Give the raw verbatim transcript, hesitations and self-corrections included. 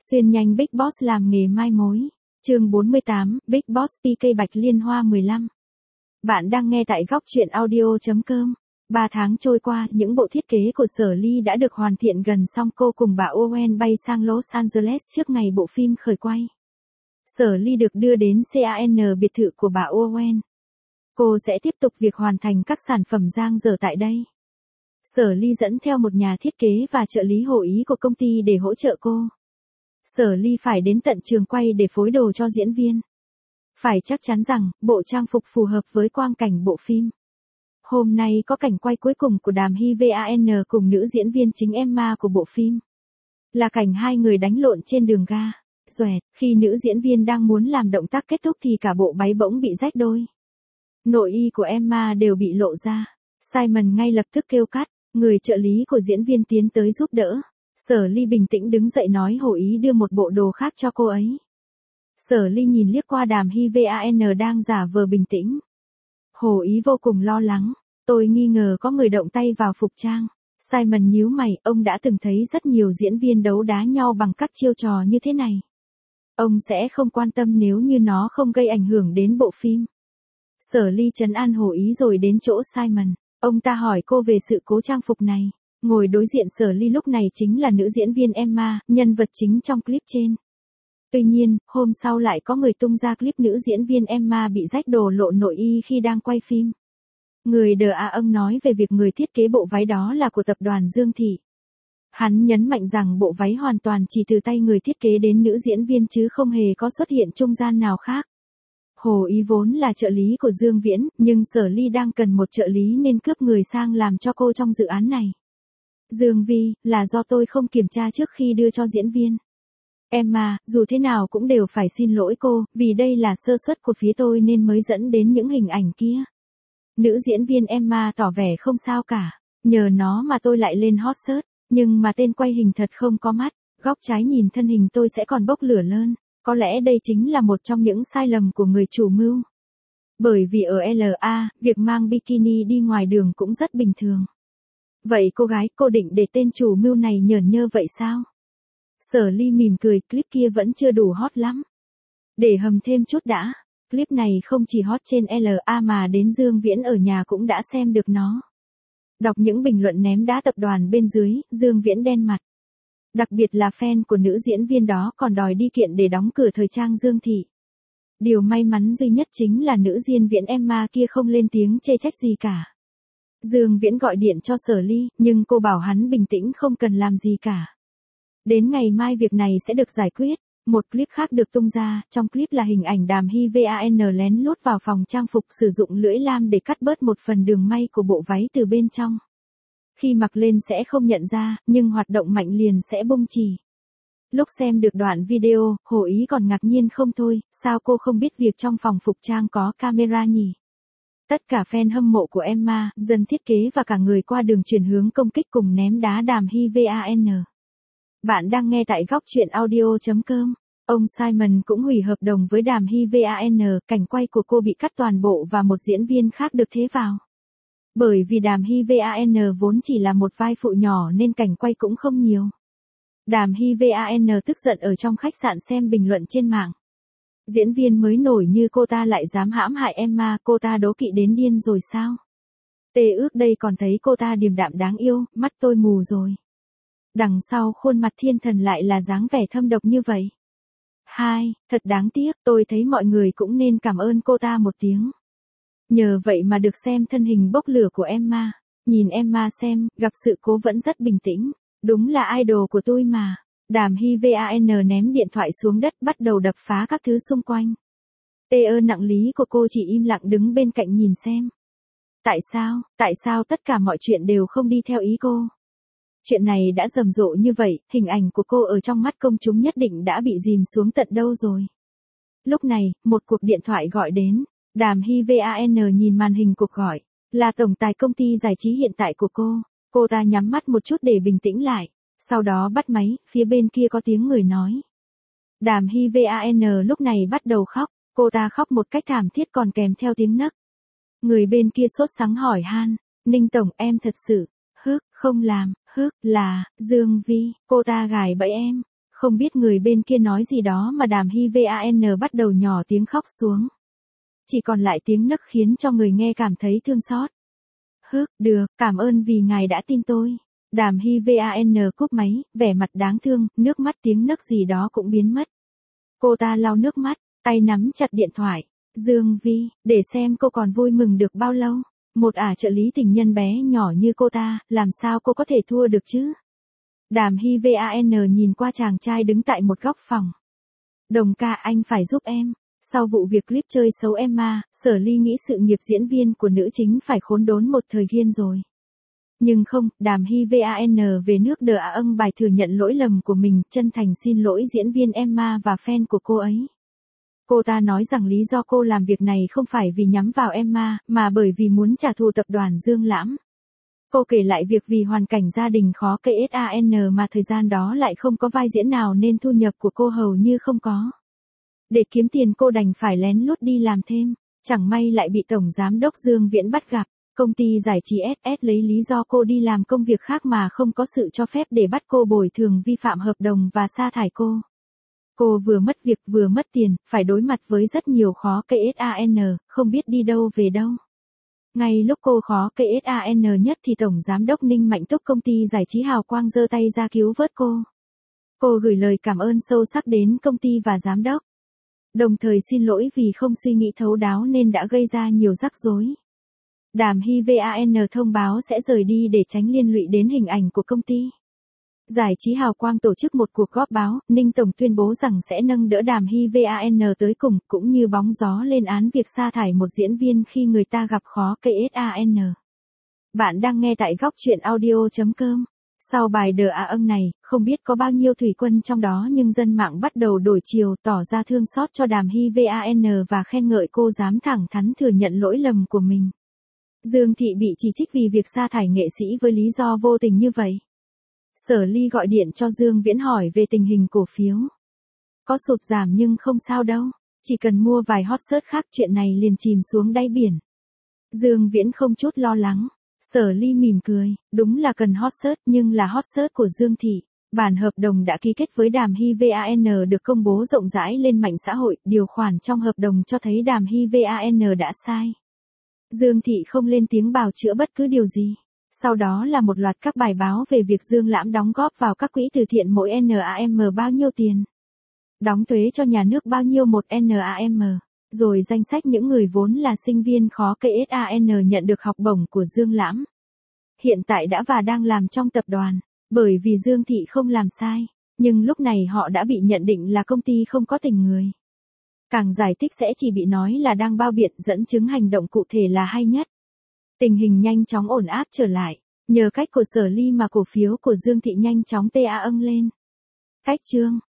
Xuyên nhanh Big Boss làm nghề mai mối. Chương bốn mươi tám, Big Boss pê ca Bạch Liên Hoa mười lăm. Bạn đang nghe tại góc truyện audio chấm com. Ba tháng trôi qua, những bộ thiết kế của Sở Ly đã được hoàn thiện gần xong, cô cùng bà Owen bay sang Los Angeles trước ngày bộ phim khởi quay. Sở Ly được đưa đến can biệt thự của bà Owen. Cô sẽ tiếp tục việc hoàn thành các sản phẩm dang dở tại đây. Sở Ly dẫn theo một nhà thiết kế và trợ lý hộ ý của công ty để hỗ trợ cô. Sở Ly phải đến tận trường quay để phối đồ cho diễn viên. Phải chắc chắn rằng, bộ trang phục phù hợp với quang cảnh bộ phim. Hôm nay có cảnh quay cuối cùng của Đàm Hy Van cùng nữ diễn viên chính Emma của bộ phim. Là cảnh hai người đánh lộn trên đường ga. Doẹt, khi nữ diễn viên đang muốn làm động tác kết thúc thì cả bộ váy bỗng bị rách đôi. Nội y của Emma đều bị lộ ra. Simon ngay lập tức kêu cắt, người trợ lý của diễn viên tiến tới giúp đỡ. Sở Ly bình tĩnh đứng dậy nói hộ ý đưa một bộ đồ khác cho cô ấy. Sở Ly nhìn liếc qua Đàm Hy Van đang giả vờ bình tĩnh. Hồ ý vô cùng lo lắng, tôi nghi ngờ có người động tay vào phục trang. Simon nhíu mày, ông đã từng thấy rất nhiều diễn viên đấu đá nhau bằng các chiêu trò như thế này. Ông sẽ không quan tâm nếu như nó không gây ảnh hưởng đến bộ phim. Sở Ly trấn an Hồ ý rồi đến chỗ Simon. Ông ta hỏi cô về sự cố trang phục này. Ngồi đối diện Sở Ly lúc này chính là nữ diễn viên Emma, nhân vật chính trong clip trên. Tuy nhiên, hôm sau lại có người tung ra clip nữ diễn viên Emma bị rách đồ lộ nội y khi đang quay phim. Người đờ a ông nói về việc người thiết kế bộ váy đó là của tập đoàn Dương Thị. Hắn nhấn mạnh rằng bộ váy hoàn toàn chỉ từ tay người thiết kế đến nữ diễn viên chứ không hề có xuất hiện trung gian nào khác. Hồ ý vốn là trợ lý của Dương Viễn, nhưng Sở Ly đang cần một trợ lý nên cướp người sang làm cho cô trong dự án này. Dương Vi, là do tôi không kiểm tra trước khi đưa cho diễn viên. Emma, dù thế nào cũng đều phải xin lỗi cô, vì đây là sơ suất của phía tôi nên mới dẫn đến những hình ảnh kia. Nữ diễn viên Emma tỏ vẻ không sao cả, nhờ nó mà tôi lại lên hot search, nhưng mà tên quay hình thật không có mắt, góc trái nhìn thân hình tôi sẽ còn bốc lửa lên, có lẽ đây chính là một trong những sai lầm của người chủ mưu. Bởi vì ở lờ a, việc mang bikini đi ngoài đường cũng rất bình thường. Vậy cô gái, cô định để tên chủ mưu này nhởn nhơ vậy sao? Sở Ly mỉm cười, clip kia vẫn chưa đủ hot lắm. Để hầm thêm chút đã, clip này không chỉ hot trên lờ a mà đến Dương Viễn ở nhà cũng đã xem được nó. Đọc những bình luận ném đá tập đoàn bên dưới, Dương Viễn đen mặt. Đặc biệt là fan của nữ diễn viên đó còn đòi đi kiện để đóng cửa thời trang Dương Thị. Điều may mắn duy nhất chính là nữ diễn viên Emma kia không lên tiếng chê trách gì cả. Dương Viễn gọi điện cho Sở Ly, nhưng cô bảo hắn bình tĩnh không cần làm gì cả. Đến ngày mai việc này sẽ được giải quyết. Một clip khác được tung ra, trong clip là hình ảnh Đàm Hy Van lén lút vào phòng trang phục sử dụng lưỡi lam để cắt bớt một phần đường may của bộ váy từ bên trong. Khi mặc lên sẽ không nhận ra, nhưng hoạt động mạnh liền sẽ bung chỉ. Lúc xem được đoạn video, Hồ ý còn ngạc nhiên không thôi, sao cô không biết việc trong phòng phục trang có camera nhỉ? Tất cả fan hâm mộ của Emma, dân thiết kế và cả người qua đường chuyển hướng công kích cùng ném đá Đàm Hy Van. Bạn đang nghe tại góc truyện audio chấm com. Ông Simon cũng hủy hợp đồng với Đàm Hy Van, cảnh quay của cô bị cắt toàn bộ và một diễn viên khác được thế vào. Bởi vì Đàm Hy Van vốn chỉ là một vai phụ nhỏ nên cảnh quay cũng không nhiều. Đàm Hy Van tức giận ở trong khách sạn xem bình luận trên mạng. Diễn viên mới nổi như cô ta lại dám hãm hại Emma, cô ta đố kỵ đến điên rồi sao? Tê ước đây còn thấy cô ta điềm đạm đáng yêu, mắt tôi mù rồi. Đằng sau khuôn mặt thiên thần lại là dáng vẻ thâm độc như vậy. Hai, thật đáng tiếc, tôi thấy mọi người cũng nên cảm ơn cô ta một tiếng. Nhờ vậy mà được xem thân hình bốc lửa của Emma. Nhìn Emma xem, gặp sự cố vẫn rất bình tĩnh. Đúng là idol của tôi mà. Đàm Hy Van ném điện thoại xuống đất bắt đầu đập phá các thứ xung quanh. Tê ơ nặng lý của cô chỉ im lặng đứng bên cạnh nhìn xem. Tại sao, tại sao tất cả mọi chuyện đều không đi theo ý cô? Chuyện này đã rầm rộ như vậy, hình ảnh của cô ở trong mắt công chúng nhất định đã bị dìm xuống tận đâu rồi. Lúc này, một cuộc điện thoại gọi đến. Đàm Hy Van nhìn màn hình cuộc gọi. Là tổng tài công ty giải trí hiện tại của cô. Cô ta nhắm mắt một chút để bình tĩnh lại. Sau đó bắt máy, phía bên kia có tiếng người nói. Đàm Hy Van lúc này bắt đầu khóc. Cô ta khóc một cách thảm thiết còn kèm theo tiếng nấc. Người bên kia sốt sắng hỏi han. Ninh tổng, em thật sự. Hức, không làm, hức, là, Dương Vi, cô ta gài bẫy em. Không biết người bên kia nói gì đó mà Đàm Hy Van bắt đầu nhỏ tiếng khóc xuống. Chỉ còn lại tiếng nấc khiến cho người nghe cảm thấy thương xót. Hức, được, cảm ơn vì ngài đã tin tôi. Đàm Hy Van cúp máy, vẻ mặt đáng thương, nước mắt tiếng nấc gì đó cũng biến mất. Cô ta lau nước mắt, tay nắm chặt điện thoại. Dương Vi, để xem cô còn vui mừng được bao lâu. Một ả trợ lý tình nhân bé nhỏ như cô ta, làm sao cô có thể thua được chứ? Đàm Hy Van nhìn qua chàng trai đứng tại một góc phòng. Đồng ca, anh phải giúp em. Sau vụ việc clip chơi xấu Emma, Sở Ly nghĩ sự nghiệp diễn viên của nữ chính phải khốn đốn một thời gian rồi. Nhưng không, Đàm Hy Van về nước đờ à âng bài thừa nhận lỗi lầm của mình, chân thành xin lỗi diễn viên Emma và fan của cô ấy. Cô ta nói rằng lý do cô làm việc này không phải vì nhắm vào Emma, mà bởi vì muốn trả thù tập đoàn Dương Lãm. Cô kể lại việc vì hoàn cảnh gia đình khó khăn mà thời gian đó lại không có vai diễn nào nên thu nhập của cô hầu như không có. Để kiếm tiền cô đành phải lén lút đi làm thêm, chẳng may lại bị Tổng Giám đốc Dương Viễn bắt gặp. Công ty giải trí ét ét lấy lý do cô đi làm công việc khác mà không có sự cho phép để bắt cô bồi thường vi phạm hợp đồng và sa thải cô. Cô vừa mất việc vừa mất tiền, phải đối mặt với rất nhiều khó khăn, không biết đi đâu về đâu. Ngay lúc cô khó khăn nhất thì Tổng Giám đốc Ninh Mạnh Túc công ty giải trí Hào Quang giơ tay ra cứu vớt cô. Cô gửi lời cảm ơn sâu sắc đến công ty và giám đốc. Đồng thời xin lỗi vì không suy nghĩ thấu đáo nên đã gây ra nhiều rắc rối. Đàm Hy Van thông báo sẽ rời đi để tránh liên lụy đến hình ảnh của công ty. Giải trí Hào Quang tổ chức một cuộc họp báo, Ninh Tổng tuyên bố rằng sẽ nâng đỡ Đàm Hy Van tới cùng, cũng như bóng gió lên án việc sa thải một diễn viên khi người ta gặp khó khăn. Bạn đang nghe tại góc truyện audio chấm com. Sau bài đờ à âng này, không biết có bao nhiêu thủy quân trong đó nhưng dân mạng bắt đầu đổi chiều tỏ ra thương xót cho Đàm Hy Van và khen ngợi cô dám thẳng thắn thừa nhận lỗi lầm của mình. Dương Thị bị chỉ trích vì việc sa thải nghệ sĩ với lý do vô tình như vậy. Sở Ly gọi điện cho Dương Viễn hỏi về tình hình cổ phiếu. Có sụt giảm nhưng không sao đâu, chỉ cần mua vài hot search khác chuyện này liền chìm xuống đáy biển. Dương Viễn không chút lo lắng. Sở Ly mỉm cười, đúng là cần hot search nhưng là hot search của Dương Thị. Bản hợp đồng đã ký kết với Đàm Hy Van được công bố rộng rãi lên mạng xã hội, điều khoản trong hợp đồng cho thấy Đàm Hy Van đã sai. Dương Thị không lên tiếng bào chữa bất cứ điều gì. Sau đó là một loạt các bài báo về việc Dương Lãm đóng góp vào các quỹ từ thiện mỗi NAM bao nhiêu tiền. Đóng thuế cho nhà nước bao nhiêu một NAM. Rồi danh sách những người vốn là sinh viên khó khăn nhận được học bổng của Dương Lãm. Hiện tại đã và đang làm trong tập đoàn, bởi vì Dương Thị không làm sai, nhưng lúc này họ đã bị nhận định là công ty không có tình người. Càng giải thích sẽ chỉ bị nói là đang bao biện, dẫn chứng hành động cụ thể là hay nhất. Tình hình nhanh chóng ổn áp trở lại, nhờ cách của Sở Ly mà cổ phiếu của Dương Thị nhanh chóng tê a âng lên. Cách chương